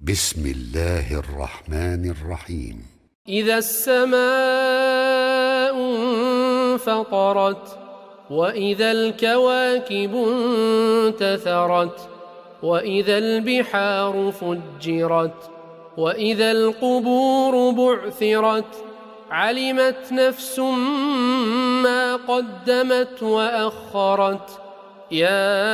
بسم الله الرحمن الرحيم. إذا السماء انفطرت وإذا الكواكب انتثرت وإذا البحار فجرت وإذا القبور بعثرت علمت نفس ما قدمت وأخرت يا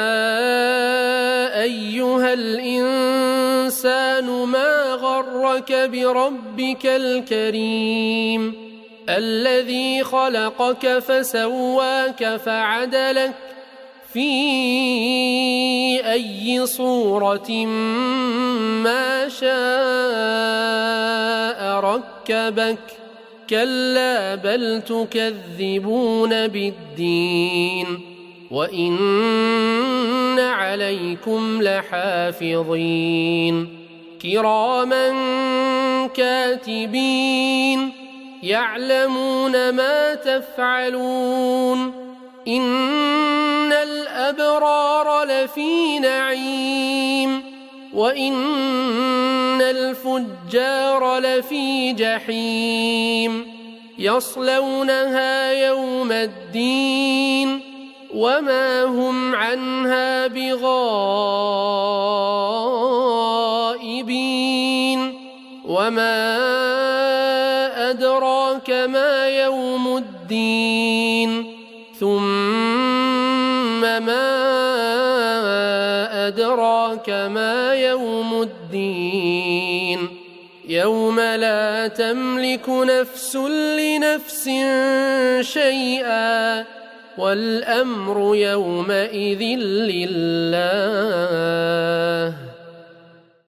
أيها الإنسان ما غرك بربك الكريم الذي خلقك فسواك فعدلك في أي صورة ما شاء ركبك كلا بل تكذبون بالدين وإن عليكم لحافظين كراما كاتبين يعلمون ما تفعلون إن الأبرار لفي نعيم وإن الفجار لفي جحيم يصلونها يوم الدين وما هم عنها بغائبين وما أدراك ما يوم الدين ثم ما أدراك ما يوم الدين يوم لا تملك نفس لنفس شيئا والأمر يومئذ لله.